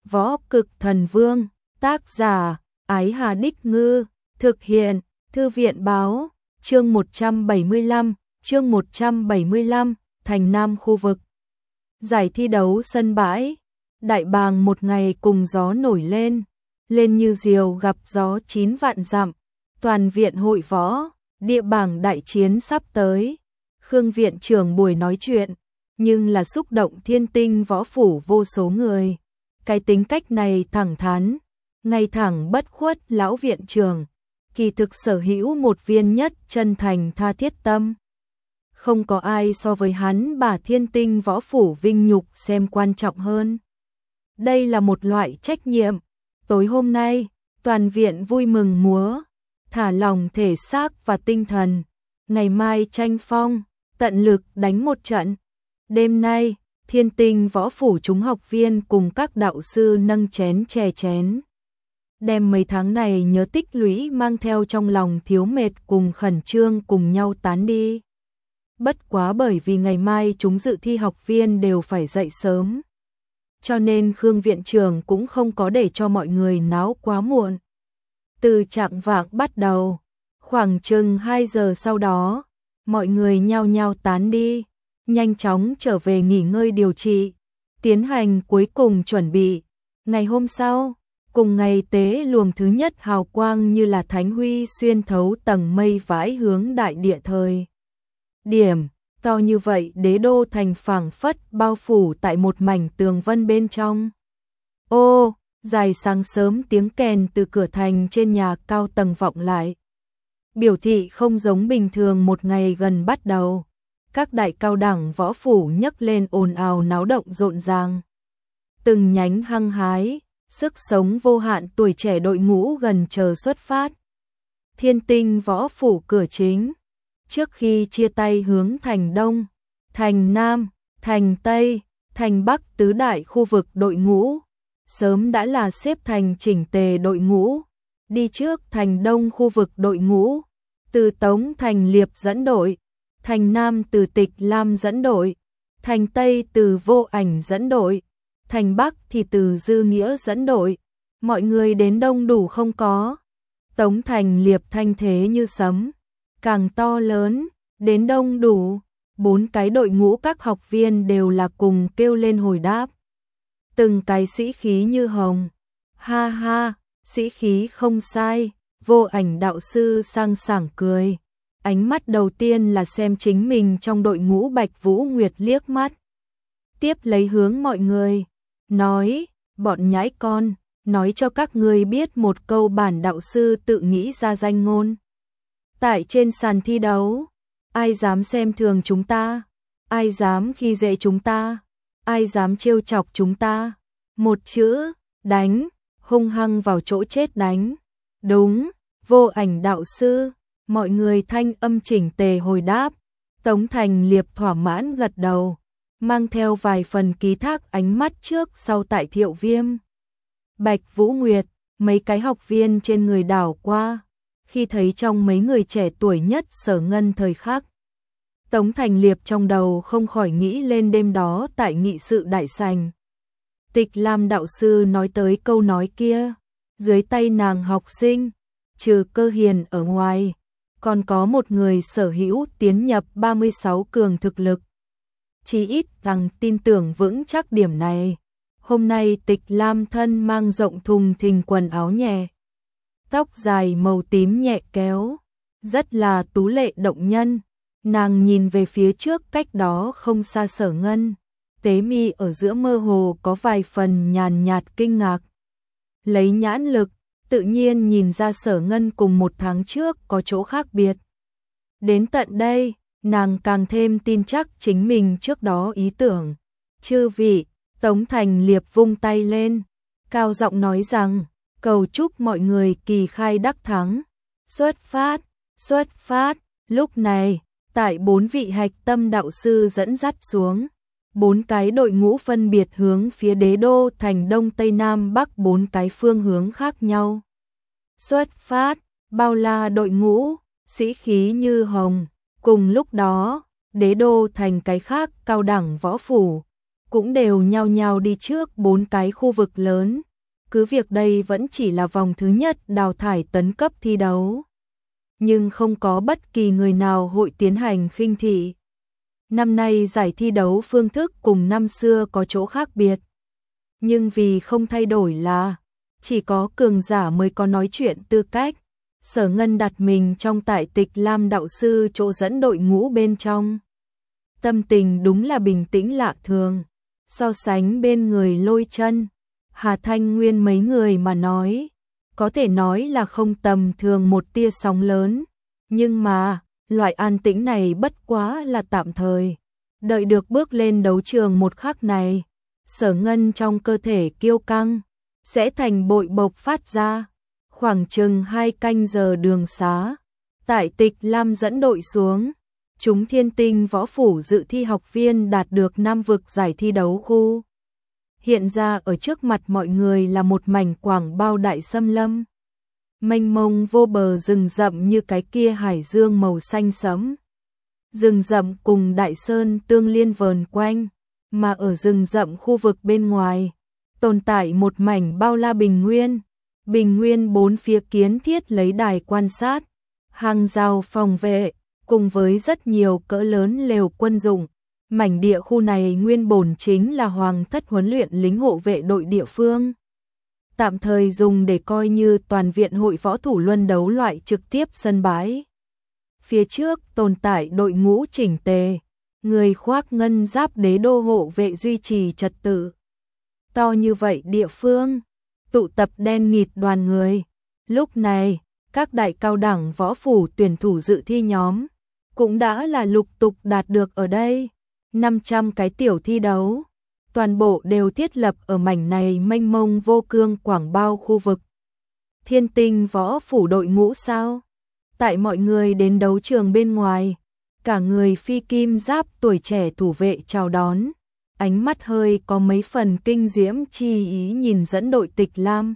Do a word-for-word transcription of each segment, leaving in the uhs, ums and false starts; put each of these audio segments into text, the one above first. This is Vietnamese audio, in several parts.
Võ Cực Thần Vương, tác giả, Ái Hà Đích Ngư, thực hiện, Thư viện Báo, chương một trăm bảy mươi lăm, chương một trăm bảy mươi lăm, Thành Nam khu vực. Giải thi đấu sân bãi, đại bàng một ngày cùng gió nổi lên, lên như diều gặp gió chín vạn dặm, toàn viện hội võ, địa bảng đại chiến sắp tới. Khương viện trưởng buổi nói chuyện, nhưng là xúc động thiên tinh võ phủ vô số người. Cái tính cách này thẳng thắn, ngay thẳng bất khuất lão viện trưởng, kỳ thực sở hữu một viên nhất chân thành tha thiết tâm. Không có ai so với hắn bà thiên tinh võ phủ vinh nhục xem quan trọng hơn. Đây là một loại trách nhiệm. Tối hôm nay, toàn viện vui mừng múa, thả lòng thể xác và tinh thần. Ngày mai tranh phong, tận lực đánh một trận. Đêm nay, thiên tinh võ phủ chúng học viên cùng các đạo sư nâng chén chè chén. Đem mấy tháng này nhớ tích lũy mang theo trong lòng thiếu mệt cùng khẩn trương cùng nhau tán đi. Bất quá bởi vì ngày mai chúng dự thi học viên đều phải dậy sớm, cho nên Khương viện trưởng cũng không có để cho mọi người náo quá muộn. Từ chạng vạng bắt đầu, khoảng chừng hai giờ sau đó, mọi người nhao nhao tán đi, nhanh chóng trở về nghỉ ngơi điều trị, tiến hành cuối cùng chuẩn bị. Ngày hôm sau, cùng ngày tế luồng thứ nhất hào quang như là thánh huy xuyên thấu tầng mây vãi hướng đại địa thời điểm to như vậy, đế đô thành phảng phất bao phủ tại một mảnh tường vân bên trong. Ô, dài sáng sớm tiếng kèn từ cửa thành trên nhà cao tầng vọng lại, biểu thị không giống bình thường một ngày gần bắt đầu. Các đại cao đẳng võ phủ nhấc lên ồn ào náo động rộn ràng. Từng nhánh hăng hái, sức sống vô hạn tuổi trẻ đội ngũ gần chờ xuất phát. Thiên tinh võ phủ cửa chính, trước khi chia tay hướng thành Đông, thành Nam, thành Tây, thành Bắc tứ đại khu vực đội ngũ, sớm đã là xếp thành chỉnh tề đội ngũ. Đi trước thành Đông khu vực đội ngũ, từ Tống Thành Liệp dẫn đội, thành Nam từ Tịch Lam dẫn đội, thành Tây từ Vô Ảnh dẫn đội, thành Bắc thì từ Dư Nghĩa dẫn đội. Mọi người đến đông đủ không có? Tống Thành Liệp thanh thế như sấm, càng to lớn, đến đông đủ. Bốn cái đội ngũ các học viên đều là cùng kêu lên hồi đáp. Từng cái sĩ khí như hồng. Ha ha, sĩ khí không sai. Vô Ảnh đạo sư sang sảng cười. Ánh mắt đầu tiên là xem chính mình trong đội ngũ Bạch Vũ Nguyệt liếc mắt. Tiếp lấy hướng mọi người, nói, bọn nhãi con, nói cho các người biết một câu bản đạo sư tự nghĩ ra danh ngôn. Tại trên sàn thi đấu, ai dám xem thường chúng ta, ai dám khi dễ chúng ta, ai dám trêu chọc chúng ta, một chữ, đánh, hung hăng vào chỗ chết đánh. Đúng, Vô Ảnh đạo sư. Mọi người thanh âm chỉnh tề hồi đáp. Tống Thành Liệp thỏa mãn gật đầu, mang theo vài phần ký thác ánh mắt trước sau tại Thiệu Viêm, Bạch Vũ Nguyệt, mấy cái học viên trên người đảo qua, khi thấy trong mấy người trẻ tuổi nhất Sở Ngân thời khắc. Tống Thành Liệp trong đầu không khỏi nghĩ lên đêm đó tại nghị sự đại sảnh. Tịch Lam đạo sư nói tới câu nói kia, dưới tay nàng học sinh, trừ Cơ Hiền ở ngoài, còn có một người sở hữu tiến nhập ba mươi sáu cường thực lực. Chỉ ít rằng tin tưởng vững chắc điểm này. Hôm nay Tịch Lam thân mang rộng thùng thình quần áo nhẹ, tóc dài màu tím nhẹ kéo, rất là tú lệ động nhân. Nàng nhìn về phía trước cách đó không xa Sở Ngân, tế mi ở giữa mơ hồ có vài phần nhàn nhạt kinh ngạc. Lấy nhãn lực, tự nhiên nhìn ra Sở Ngân cùng một tháng trước có chỗ khác biệt. Đến tận đây, nàng càng thêm tin chắc chính mình trước đó ý tưởng. Chư vị, Tống Thành Liệp vung tay lên, cao giọng nói rằng, cầu chúc mọi người kỳ khai đắc thắng. Xuất phát, xuất phát. Lúc này, tại bốn vị hạch tâm đạo sư dẫn dắt xuống, bốn cái đội ngũ phân biệt hướng phía đế đô thành Đông Tây Nam Bắc bốn cái phương hướng khác nhau. Xuất phát, bao la đội ngũ, sĩ khí như hồng. Cùng lúc đó, đế đô thành cái khác cao đẳng võ phủ, cũng đều nhao nhao đi trước bốn cái khu vực lớn. Cứ việc đây vẫn chỉ là vòng thứ nhất đào thải tấn cấp thi đấu, nhưng không có bất kỳ người nào hội tiến hành khinh thị. Năm nay giải thi đấu phương thức cùng năm xưa có chỗ khác biệt, nhưng vì không thay đổi là chỉ có cường giả mới có nói chuyện tư cách. Sở Ngân đặt mình trong tại Tịch Lam đạo sư chỗ dẫn đội ngũ bên trong. Tâm tình đúng là bình tĩnh lạ thường, so sánh bên người Lôi Chân, Hà Thanh Nguyên mấy người mà nói, có thể nói là không tầm thường một tia sóng lớn, nhưng mà, loại an tĩnh này bất quá là tạm thời. Đợi được bước lên đấu trường một khắc này, Sở Ngân trong cơ thể kiêu căng, sẽ thành bội bộc phát ra. Khoảng chừng hai canh giờ đường xá, tại Tịch Lam dẫn đội xuống, chúng Thiên Tinh Võ Phủ dự thi học viên đạt được năm vực giải thi đấu khu. Hiện ra ở trước mặt mọi người là một mảnh quảng bao đại xâm lâm. Mênh mông vô bờ rừng rậm như cái kia hải dương màu xanh sẫm. Rừng rậm cùng đại sơn tương liên vờn quanh, mà ở rừng rậm khu vực bên ngoài, tồn tại một mảnh bao la bình nguyên. Bình nguyên bốn phía kiến thiết lấy đài quan sát, hàng rào phòng vệ, cùng với rất nhiều cỡ lớn lều quân dụng. Mảnh địa khu này nguyên bổn chính là hoàng thất huấn luyện lính hộ vệ đội địa phương. Tạm thời dùng để coi như toàn viện hội võ thủ luân đấu loại trực tiếp sân bãi. Phía trước tồn tại đội ngũ chỉnh tề, người khoác ngân giáp đế đô hộ vệ duy trì trật tự. To như vậy địa phương, tụ tập đen nghịt đoàn người. Lúc này, các đại cao đẳng võ phủ tuyển thủ dự thi nhóm cũng đã là lục tục đạt được ở đây. năm trăm cái tiểu thi đấu, toàn bộ đều thiết lập ở mảnh này mênh mông vô cương quảng bao khu vực. Thiên Tinh Võ Phủ đội ngũ sao? Tại mọi người đến đấu trường bên ngoài, cả người phi kim giáp tuổi trẻ thủ vệ chào đón. Ánh mắt hơi có mấy phần kinh diễm chi ý nhìn dẫn đội Tịch Lam.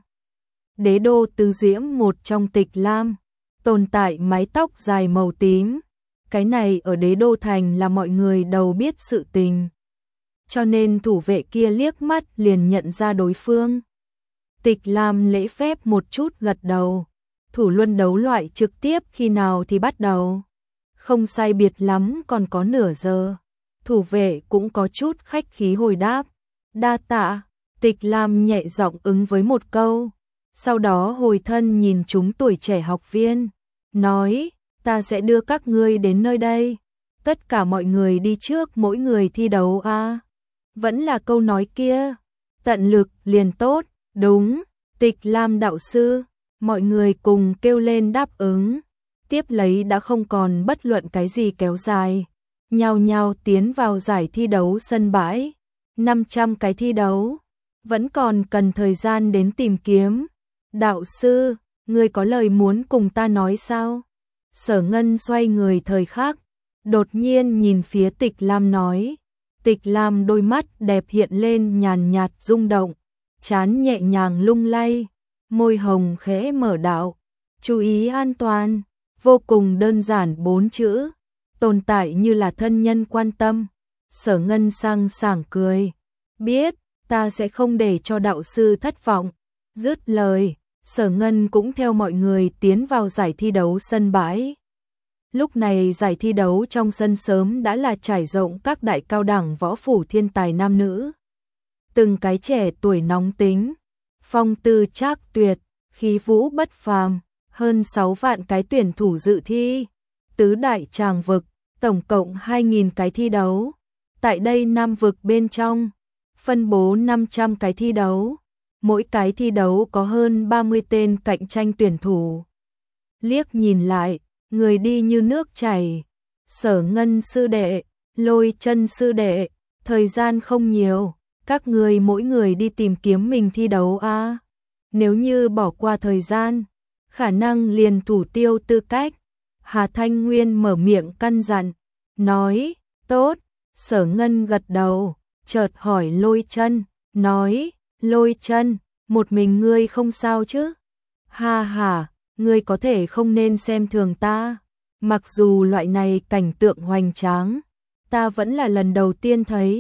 Đế đô tứ diễm một trong Tịch Lam, tồn tại mái tóc dài màu tím. Cái này ở đế đô thành là mọi người đầu biết sự tình. Cho nên thủ vệ kia liếc mắt liền nhận ra đối phương. Tịch Lam lễ phép một chút gật đầu. Thủ luân đấu loại trực tiếp khi nào thì bắt đầu? Không sai biệt lắm còn có nửa giờ. Thủ vệ cũng có chút khách khí hồi đáp. Đa tạ. Tịch Lam nhẹ giọng ứng với một câu. Sau đó hồi thân nhìn chúng tuổi trẻ học viên. Nói, ta sẽ đưa các ngươi đến nơi đây. Tất cả mọi người đi trước mỗi người thi đấu a. À? Vẫn là câu nói kia. Tận lực liền tốt. Đúng. Tịch Lam đạo sư. Mọi người cùng kêu lên đáp ứng. Tiếp lấy đã không còn bất luận cái gì kéo dài. Nhao nhao tiến vào giải thi đấu sân bãi. năm trăm cái thi đấu. Vẫn còn cần thời gian đến tìm kiếm. Đạo sư, ngươi có lời muốn cùng ta nói sao? Sở Ngân xoay người thời khắc, đột nhiên nhìn phía Tịch Lam nói. Tịch Lam đôi mắt đẹp hiện lên nhàn nhạt rung động, trán nhẹ nhàng lung lay, môi hồng khẽ mở đạo. Chú ý an toàn, vô cùng đơn giản bốn chữ, tồn tại như là thân nhân quan tâm. Sở Ngân sang sảng cười, biết, ta sẽ không để cho đạo sư thất vọng. Dứt lời, Sở Ngân cũng theo mọi người tiến vào giải thi đấu sân bãi. Lúc này giải thi đấu trong sân sớm đã là trải rộng các đại cao đẳng võ phủ thiên tài nam nữ. Từng cái trẻ tuổi nóng tính, phong tư trác tuyệt, khí vũ bất phàm, hơn sáu vạn cái tuyển thủ dự thi, tứ đại tràng vực, tổng cộng hai nghìn cái thi đấu. Tại đây năm vực bên trong, phân bố năm trăm cái thi đấu. Mỗi cái thi đấu có hơn ba mươi tên cạnh tranh tuyển thủ. Liếc nhìn lại, người đi như nước chảy. Sở Ngân sư đệ, Lôi Chân sư đệ, thời gian không nhiều, các người mỗi người đi tìm kiếm mình thi đấu a. À? Nếu như bỏ qua thời gian, khả năng liền thủ tiêu tư cách. Hà Thanh Nguyên mở miệng căn dặn, nói, tốt. Sở Ngân gật đầu, chợt hỏi Lôi Chân, nói, Lôi Chân, một mình ngươi không sao chứ? Ha ha, ngươi có thể không nên xem thường ta. Mặc dù loại này cảnh tượng hoành tráng, ta vẫn là lần đầu tiên thấy.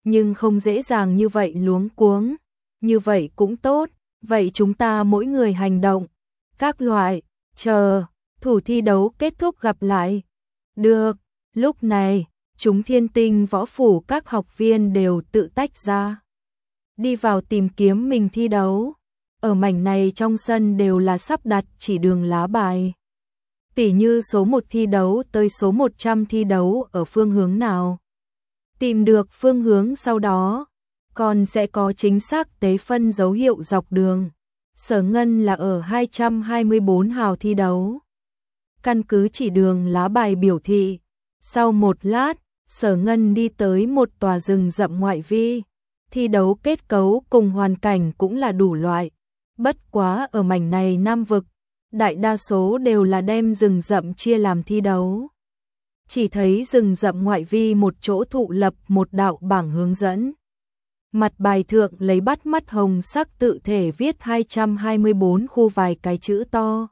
nhưng không dễ dàng như vậy luống cuống. Như vậy cũng tốt, vậy chúng ta mỗi người hành động. Các loại, chờ, thủ thi đấu kết thúc gặp lại. Được, lúc này, chúng Thiên Tinh Võ Phủ các học viên đều tự tách ra. Đi vào tìm kiếm mình thi đấu. Ở mảnh này trong sân đều là sắp đặt chỉ đường lá bài. Tỉ như số một thi đấu tới số một trăm thi đấu ở phương hướng nào. Tìm được phương hướng sau đó, còn sẽ có chính xác tế phân dấu hiệu dọc đường. Sở Ngân là ở hai trăm hai mươi bốn hào thi đấu. Căn cứ chỉ đường lá bài biểu thị, sau một lát, Sở Ngân đi tới một tòa rừng rậm ngoại vi. Thi đấu kết cấu cùng hoàn cảnh cũng là đủ loại. Bất quá ở mảnh này Nam vực, đại đa số đều là đem rừng rậm chia làm thi đấu. Chỉ thấy rừng rậm ngoại vi một chỗ thụ lập một đạo bảng hướng dẫn. Mặt bài thượng lấy bắt mắt hồng sắc tự thể viết hai trăm hai mươi bốn khu vài cái chữ to.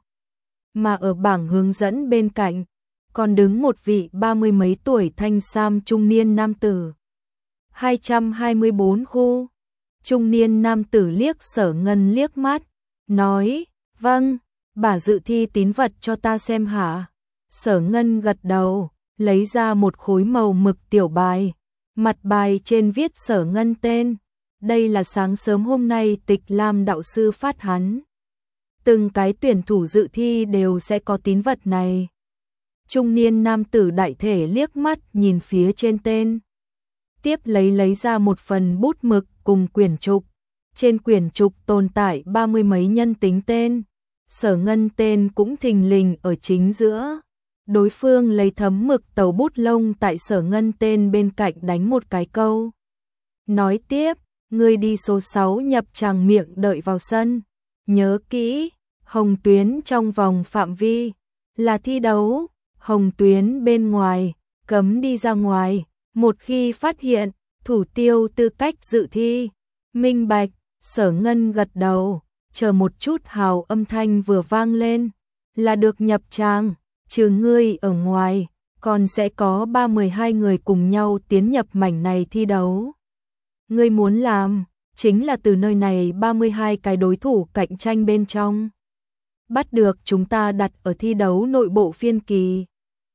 Mà ở bảng hướng dẫn bên cạnh, còn đứng một vị ba mươi mấy tuổi thanh sam trung niên nam tử. hai trăm hai mươi bốn khu. Trung niên nam tử liếc Sở Ngân liếc mắt, nói, vâng, bà dự thi tín vật cho ta xem hả? Sở Ngân gật đầu, lấy ra một khối màu mực tiểu bài. Mặt bài trên viết Sở Ngân tên. Đây là sáng sớm hôm nay Tịch Lam đạo sư phát hắn. Từng cái tuyển thủ dự thi đều sẽ có tín vật này. Trung niên nam tử đại thể liếc mắt nhìn phía trên tên. Tiếp lấy lấy ra một phần bút mực cùng quyển trục. Trên quyển trục tồn tại ba mươi mấy nhân tính tên. Sở Ngân tên cũng thình lình ở chính giữa. Đối phương lấy thấm mực tàu bút lông tại Sở Ngân tên bên cạnh đánh một cái câu. Nói tiếp, ngươi đi số sáu nhập tràng miệng đợi vào sân. Nhớ kỹ, hồng tuyến trong vòng phạm vi là thi đấu, hồng tuyến bên ngoài cấm đi ra ngoài. Một khi phát hiện, thủ tiêu tư cách dự thi. Minh bạch, Sở Ngân gật đầu, chờ một chút hào âm thanh vừa vang lên, là được nhập tràng, trừ ngươi ở ngoài, còn sẽ có ba mươi hai người cùng nhau tiến nhập mảnh này thi đấu. Ngươi muốn làm, chính là từ nơi này ba mươi hai cái đối thủ cạnh tranh bên trong. Bắt được chúng ta đặt ở thi đấu nội bộ phiên kỳ.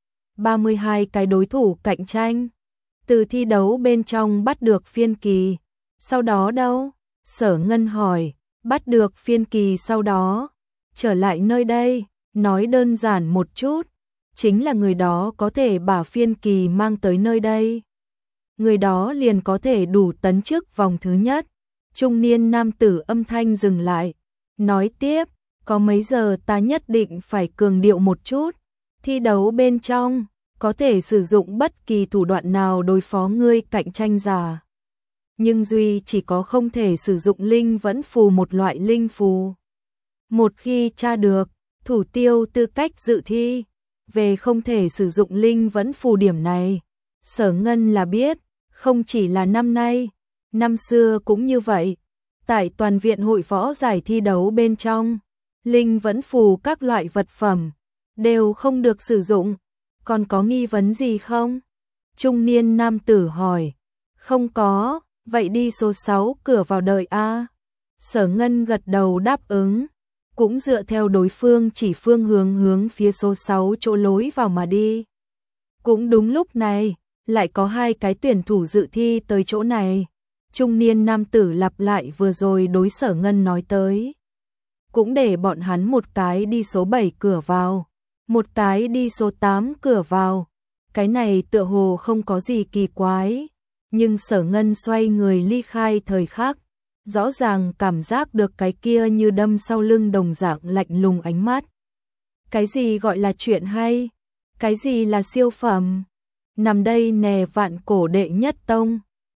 ba mươi hai cái đối thủ cạnh tranh. Từ thi đấu bên trong bắt được phiên kỳ. Sau đó đâu? Sở Ngân hỏi. Bắt được phiên kỳ sau đó. Trở lại nơi đây. Nói đơn giản một chút. Chính là người đó có thể把phiên kỳ mang tới nơi đây. Người đó liền có thể đủ tấn chức vòng thứ nhất. Trung niên nam tử âm thanh dừng lại. Nói tiếp. Có mấy giờ ta nhất định phải cường điệu một chút. Thi đấu bên trong. Có thể sử dụng bất kỳ thủ đoạn nào đối phó ngươi cạnh tranh giả. Nhưng duy chỉ có không thể sử dụng linh vẫn phù một loại linh phù. Một khi tra được, thủ tiêu tư cách dự thi, về không thể sử dụng linh vẫn phù điểm này. Sở Ngân là biết, không chỉ là năm nay, năm xưa cũng như vậy. Tại toàn viện hội võ giải thi đấu bên trong, linh vẫn phù các loại vật phẩm, đều không được sử dụng. Còn có nghi vấn gì không? Trung niên nam tử hỏi. Không có, vậy đi số sáu cửa vào đợi a. Sở Ngân gật đầu đáp ứng, cũng dựa theo đối phương chỉ phương hướng hướng phía số sáu chỗ lối vào mà đi. Cũng đúng lúc này, lại có hai cái tuyển thủ dự thi tới chỗ này. Trung niên nam tử lặp lại vừa rồi đối Sở Ngân nói tới. Cũng để bọn hắn một cái đi số bảy cửa vào. Một cái đi số tám cửa vào. Cái này tựa hồ không có gì kỳ quái. Nhưng Sở Ngân xoay người ly khai thời khắc. Rõ ràng cảm giác được cái kia như đâm sau lưng đồng dạng lạnh lùng ánh mắt. Cái gì gọi là chuyện hay? Cái gì là siêu phẩm? Nằm đây nè vạn cổ đệ nhất tông.